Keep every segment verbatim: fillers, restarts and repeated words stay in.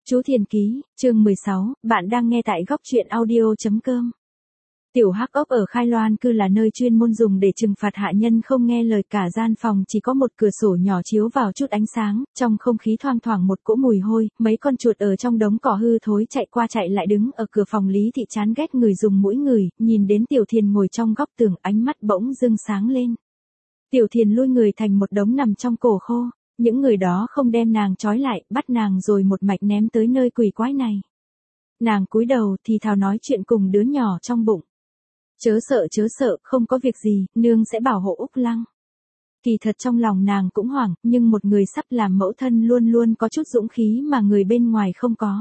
Chú Thiền Ký, chương mười sáu, bạn đang nghe tại góc truyện audio chấm com. Tiểu Hắc Ốc ở Khai Loan cư là nơi chuyên môn dùng để trừng phạt hạ nhân không nghe lời, cả gian phòng chỉ có một cửa sổ nhỏ chiếu vào chút ánh sáng, trong không khí thoang thoảng một cỗ mùi hôi, mấy con chuột ở trong đống cỏ hư thối chạy qua chạy lại đứng ở cửa phòng. Lý Thị chán ghét người dùng mũi người, nhìn đến Tiểu Thiền ngồi trong góc tường, ánh mắt bỗng dưng sáng lên. Tiểu Thiền lui người thành một đống nằm trong cổ khô. Những người đó không đem nàng trói lại, bắt nàng rồi một mạch ném tới nơi quỷ quái này. Nàng cúi đầu thì thào nói chuyện cùng đứa nhỏ trong bụng. Chớ sợ chớ sợ, không có việc gì, nương sẽ bảo hộ Úc Lăng. Kỳ thật trong lòng nàng cũng hoảng, nhưng một người sắp làm mẫu thân luôn luôn có chút dũng khí mà người bên ngoài không có.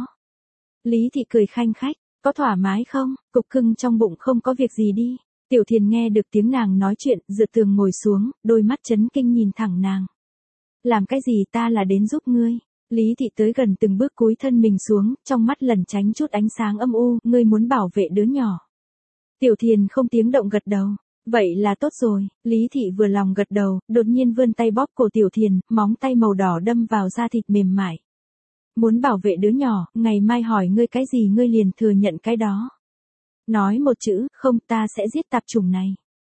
Lý Thị cười khanh khách, có thoải mái không, cục cưng trong bụng không có việc gì đi. Tiểu Thiền nghe được tiếng nàng nói chuyện, dựa tường ngồi xuống, đôi mắt chấn kinh nhìn thẳng nàng. Làm cái gì, ta là đến giúp ngươi. Lý Thị tới gần từng bước cúi thân mình xuống, trong mắt lẩn tránh chút ánh sáng âm u, ngươi muốn bảo vệ đứa nhỏ. Tiểu Thiền không tiếng động gật đầu. Vậy là tốt rồi. Lý Thị vừa lòng gật đầu, đột nhiên vươn tay bóp cổ Tiểu Thiền, móng tay màu đỏ đâm vào da thịt mềm mại. Muốn bảo vệ đứa nhỏ, ngày mai hỏi ngươi cái gì ngươi liền thừa nhận cái đó. Nói một chữ, không, ta sẽ giết tạp chủng này.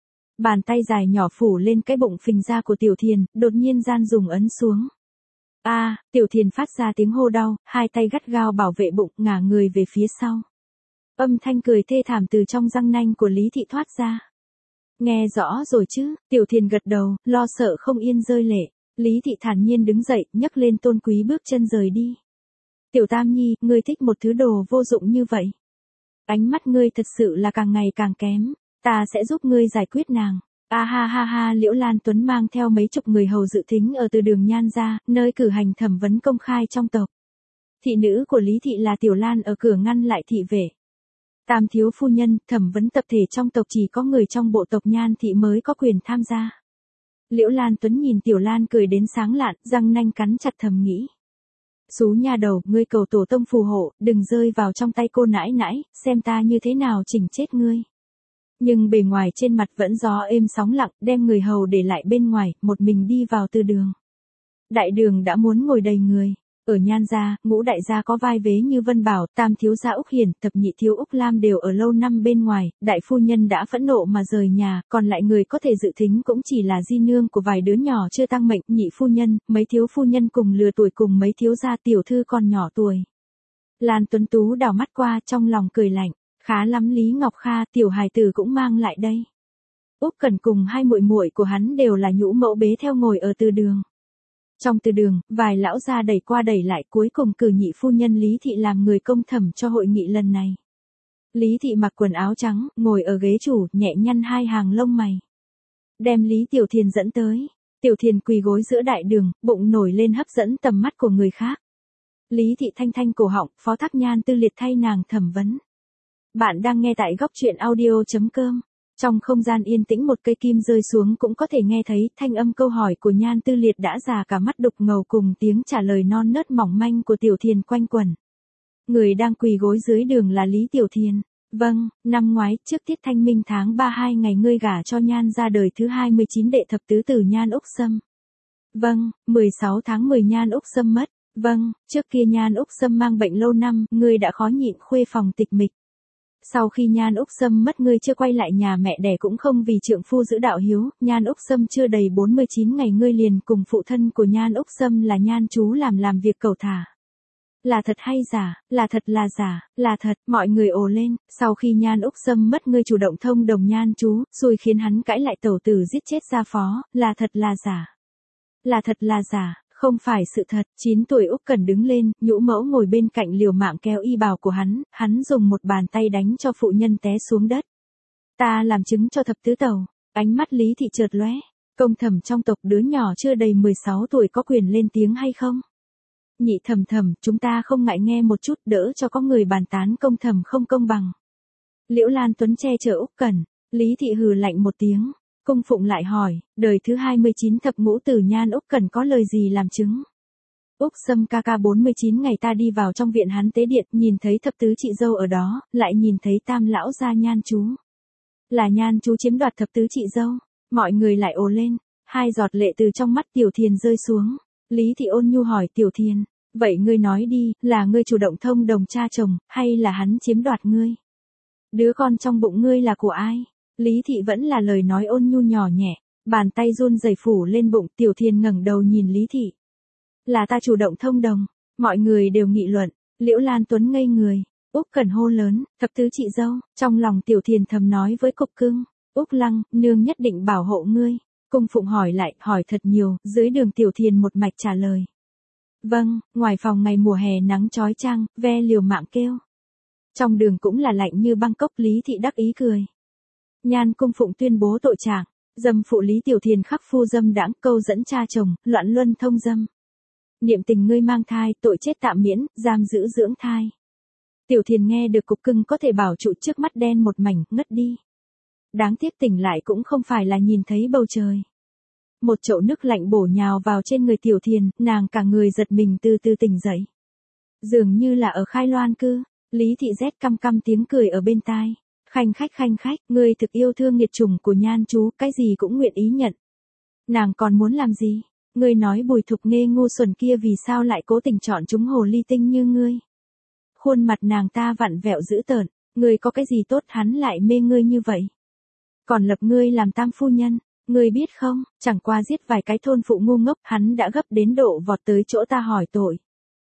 Bàn tay dài nhỏ phủ lên cái bụng phình ra của Tiểu Thiền, đột nhiên gian dùng ấn xuống. A, à, Tiểu Thiền phát ra tiếng hô đau, hai tay gắt gao bảo vệ bụng, ngả người về phía sau. Âm thanh cười thê thảm từ trong răng nanh của Lý Thị thoát ra. Nghe rõ rồi chứ? Tiểu Thiền gật đầu, lo sợ không yên rơi lệ. Lý Thị thản nhiên đứng dậy, nhấc lên tôn quý bước chân rời đi. Tiểu Tam Nhi, ngươi thích một thứ đồ vô dụng như vậy. Ánh mắt ngươi thật sự là càng ngày càng kém. Ta sẽ giúp ngươi giải quyết nàng. A ha ha ha, Liễu Lan Tuấn mang theo mấy chục người hầu dự thính ở từ đường Nhan ra, nơi cử hành thẩm vấn công khai trong tộc. Thị nữ của Lý Thị là Tiểu Lan ở cửa ngăn lại thị vệ. Tam thiếu phu nhân, thẩm vấn tập thể trong tộc chỉ có người trong bộ tộc Nhan Thị mới có quyền tham gia. Liễu Lan Tuấn nhìn Tiểu Lan cười đến sáng lạn, răng nanh cắn chặt thầm nghĩ. Xú nha đầu, ngươi cầu tổ tông phù hộ, đừng rơi vào trong tay cô nãi nãi, xem ta như thế nào chỉnh chết ngươi. Nhưng bề ngoài trên mặt vẫn gió êm sóng lặng, đem người hầu để lại bên ngoài, một mình đi vào từ đường. Đại đường đã muốn ngồi đầy người. Ở Nhan gia, ngũ đại gia có vai vế như Vân Bảo, tam thiếu gia Úc Hiển, thập nhị thiếu Úc Lam đều ở lâu năm bên ngoài, đại phu nhân đã phẫn nộ mà rời nhà, còn lại người có thể dự thính cũng chỉ là di nương của vài đứa nhỏ chưa tăng mệnh, nhị phu nhân, mấy thiếu phu nhân cùng lứa tuổi cùng mấy thiếu gia tiểu thư còn nhỏ tuổi. Lan Tuấn Tú đảo mắt qua trong lòng cười lạnh. Khá lắm Lý Ngọc Kha, tiểu hài tử cũng mang lại đây. Úc Cẩn cùng hai muội muội của hắn đều là nhũ mẫu bế theo ngồi ở từ đường. Trong từ đường, vài lão gia đẩy qua đẩy lại, cuối cùng cử nhị phu nhân Lý Thị làm người công thẩm cho hội nghị lần này. Lý Thị mặc quần áo trắng, ngồi ở ghế chủ, nhẹ nhăn hai hàng lông mày. Đem Lý Tiểu Thiền dẫn tới. Tiểu Thiền quỳ gối giữa đại đường, bụng nổi lên hấp dẫn tầm mắt của người khác. Lý Thị thanh thanh cổ họng, phó thác Nhan Tư Liệt thay nàng thẩm vấn. Bạn đang nghe tại góc truyện audio chấm com. Trong không gian yên tĩnh một cây kim rơi xuống cũng có thể nghe thấy thanh âm câu hỏi của Nhan Tư Liệt đã già cả mắt đục ngầu cùng tiếng trả lời non nớt mỏng manh của Tiểu Thiền quanh quẩn. Người đang quỳ gối dưới đường là Lý Tiểu Thiền. Vâng, năm ngoái trước tiết thanh minh tháng ba hai ngày ngươi gả cho Nhan ra đời thứ hai mươi chín đệ thập tứ tử Nhan Úc Sâm. Vâng, mười sáu tháng mười Nhan Úc Sâm mất. Vâng, trước kia Nhan Úc Sâm mang bệnh lâu năm, ngươi đã khó nhịn khuê phòng tịch mịch. Sau khi Nhan Úc Sâm mất ngươi chưa quay lại nhà mẹ đẻ cũng không vì trượng phu giữ đạo hiếu, Nhan Úc Sâm chưa đầy bốn mươi chín ngày ngươi liền cùng phụ thân của Nhan Úc Sâm là Nhan chú làm làm việc cẩu thả. Là thật hay giả, là thật là giả, là thật, mọi người ồ lên, sau khi Nhan Úc Sâm mất ngươi chủ động thông đồng Nhan chú, rồi khiến hắn cãi lại tẩu tử giết chết gia phó, là thật là giả. Là thật là giả. Không phải sự thật. Chín tuổi Úc Cẩn đứng lên, nhũ mẫu ngồi bên cạnh liều mạng kéo y bào của hắn, hắn dùng một bàn tay đánh cho phụ nhân té xuống đất. Ta làm chứng cho thập tứ tẩu. Ánh mắt Lý Thị chợt lóe. Công thẩm trong tộc đứa nhỏ chưa đầy mười sáu tuổi có quyền lên tiếng hay không? Nhị thẩm thẩm, chúng ta không ngại nghe một chút, đỡ cho có người bàn tán công thẩm không công bằng. Liễu Lan Tuấn che chở Úc Cẩn. Lý Thị hừ lạnh một tiếng. Cung phụng lại hỏi, đời thứ hai mươi chín thập ngũ tử Nhan Úc Cẩn có lời gì làm chứng? Úc Sâm ca ca bốn mươi chín ngày ta đi vào trong viện hắn tế điện, nhìn thấy thập tứ chị dâu ở đó, lại nhìn thấy tam lão gia Nhan chú. Là Nhan chú chiếm đoạt thập tứ chị dâu. Mọi người lại ồ lên, hai giọt lệ từ trong mắt Tiểu Thiền rơi xuống. Lý Thị ôn nhu hỏi Tiểu Thiền, Vậy ngươi nói đi, là ngươi chủ động thông đồng cha chồng, hay là hắn chiếm đoạt ngươi? Đứa con trong bụng ngươi là của ai? Lý Thị vẫn là lời nói ôn nhu nhỏ nhẹ, bàn tay run rẩy phủ lên bụng. Tiểu Thiền ngẩng đầu nhìn Lý Thị. Là ta chủ động thông đồng. Mọi người đều nghị luận. Liễu Lan Tuấn ngây người. Úc Cẩn hô lớn, thập tứ chị dâu. Trong lòng Tiểu Thiền thầm nói với Cục Cưng, Úc Lăng, nương nhất định bảo hộ ngươi. Cung Phụng hỏi lại, hỏi thật nhiều. Dưới đường Tiểu Thiền một mạch trả lời. Vâng. Ngoài phòng ngày mùa hè nắng chói chang, ve liều mạng kêu. Trong đường cũng là lạnh như băng cốc. Lý Thị đắc ý cười. Nhan Cung Phụng tuyên bố tội trạng, dâm phụ Lý Tiểu Thiền khắc phu dâm đãng, câu dẫn cha chồng, loạn luân thông dâm. Niệm tình ngươi mang thai, tội chết tạm miễn, giam giữ dưỡng thai. Tiểu Thiền nghe được Cục Cưng có thể bảo trụ, trước mắt đen một mảnh, ngất đi. Đáng tiếc tỉnh lại cũng không phải là nhìn thấy bầu trời. Một chậu nước lạnh bổ nhào vào trên người Tiểu Thiền, nàng cả người giật mình từ từ tỉnh dậy. Dường như là ở Khai Loan cư. Lý Thị rét căm căm tiếng cười ở bên tai. Khanh khách khanh khách, ngươi thực yêu thương nghiệt chủng của Nhan chú, cái gì cũng nguyện ý nhận. Nàng còn muốn làm gì? Ngươi nói Bùi Thục Nghê ngu xuẩn kia vì sao lại cố tình chọn chúng hồ ly tinh như ngươi? Khuôn mặt nàng ta vặn vẹo dữ tợn, ngươi có cái gì tốt hắn lại mê ngươi như vậy? Còn lập ngươi làm tam phu nhân, ngươi biết không, chẳng qua giết vài cái thôn phụ ngu ngốc, hắn đã gấp đến độ vọt tới chỗ ta hỏi tội.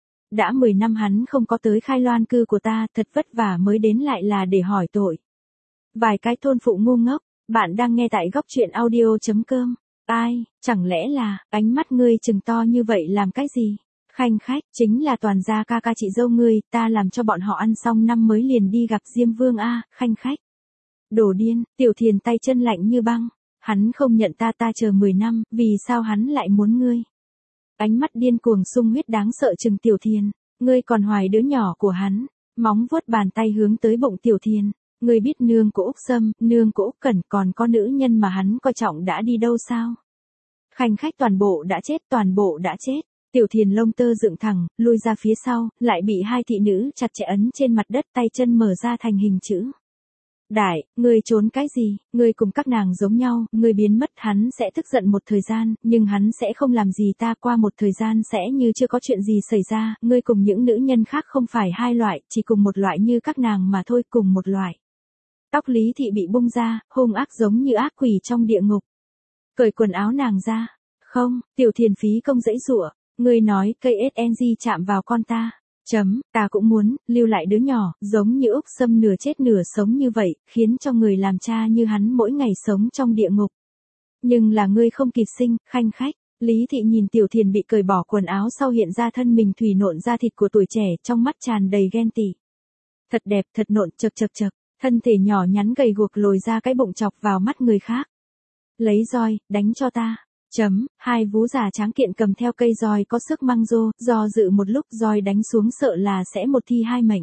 Đã mười năm hắn không có tới Khai Loan cư của ta, thật vất vả mới đến lại là để hỏi tội. Vài cái thôn phụ ngu ngốc, bạn đang nghe tại góc truyện audio chấm com. Ai, chẳng lẽ là, ánh mắt ngươi trừng to như vậy làm cái gì? Khanh khách, chính là toàn gia ca ca chị dâu ngươi, ta làm cho bọn họ ăn xong năm mới liền đi gặp Diêm Vương a, khanh khách. Đồ điên, Tiểu Thiền tay chân lạnh như băng. Hắn không nhận ta, ta chờ mười năm, vì sao hắn lại muốn ngươi? Ánh mắt điên cuồng sung huyết đáng sợ trừng Tiểu Thiền, ngươi còn hoài đứa nhỏ của hắn, móng vuốt bàn tay hướng tới bụng Tiểu Thiền. Ngươi biết nương của Úc Sâm, nương của Úc Cẩn, còn có nữ nhân mà hắn coi trọng đã đi đâu sao? Khanh khách toàn bộ đã chết, toàn bộ đã chết. Tiểu Thiền lông tơ dựng thẳng, lui ra phía sau, lại bị hai thị nữ chặt chẽ ấn trên mặt đất, tay chân mở ra thành hình chữ. Đại, ngươi trốn cái gì, ngươi cùng các nàng giống nhau, ngươi biến mất hắn sẽ tức giận một thời gian, nhưng hắn sẽ không làm gì ta, qua một thời gian sẽ như chưa có chuyện gì xảy ra, ngươi cùng những nữ nhân khác không phải hai loại, chỉ cùng một loại như các nàng mà thôi, cùng một loại. Tóc Lý Thị bị bung ra, hung ác giống như ác quỷ trong địa ngục. Cởi quần áo nàng ra. Không, Tiểu Thiền phí công dãy giụa, ngươi nói cây ét en giê chạm vào con ta. Chấm, ta cũng muốn, lưu lại đứa nhỏ, giống như Úc Sâm nửa chết nửa sống như vậy, khiến cho người làm cha như hắn mỗi ngày sống trong địa ngục. Nhưng là ngươi không kịp sinh, khanh khách. Lý Thị nhìn Tiểu Thiền bị cởi bỏ quần áo sau hiện ra thân mình thủy nộn da thịt của tuổi trẻ, trong mắt tràn đầy ghen tị. Thật đẹp, thật nộn, chật chật chật. Thân thể nhỏ nhắn gầy guộc lồi ra cái bụng chọc vào mắt người khác. Lấy roi, đánh cho ta. Chấm, hai vú già tráng kiện cầm theo cây roi có sức măng rô, do dự một lúc roi đánh xuống sợ là sẽ một thi hai mệnh.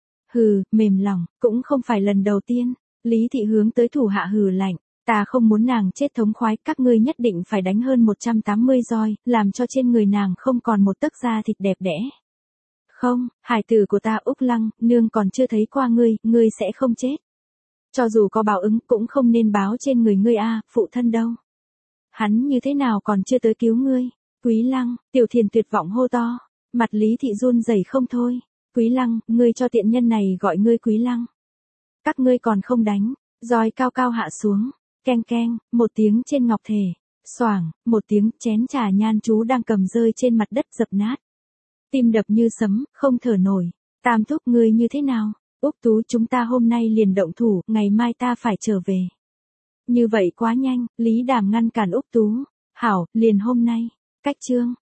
Hừ, mềm lòng, cũng không phải lần đầu tiên. Lý Thị hướng tới thủ hạ hừ lạnh, ta không muốn nàng chết thống khoái, các ngươi nhất định phải đánh hơn một trăm tám mươi roi, làm cho trên người nàng không còn một tấc da thịt đẹp đẽ. Không, hải tử của ta Úc Lăng, nương còn chưa thấy qua ngươi, ngươi sẽ không chết. Cho dù có báo ứng cũng không nên báo trên người ngươi a, phụ thân đâu. Hắn như thế nào còn chưa tới cứu ngươi? Quý Lăng, Tiểu Thiền tuyệt vọng hô to, mặt Lý Thị run rẩy không thôi. Quý Lăng, ngươi cho tiện nhân này gọi ngươi Quý Lăng. Các ngươi còn không đánh, roi cao cao hạ xuống, keng keng, một tiếng trên ngọc thể, xoảng, một tiếng chén trà Nhan chú đang cầm rơi trên mặt đất dập nát. Tim đập như sấm, không thở nổi. Tam thúc ngươi như thế nào? Úc Tú chúng ta hôm nay liền động thủ, ngày mai ta phải trở về. Như vậy quá nhanh, Lý Đàm ngăn cản Úc Tú. Hảo, liền hôm nay. Cách chương.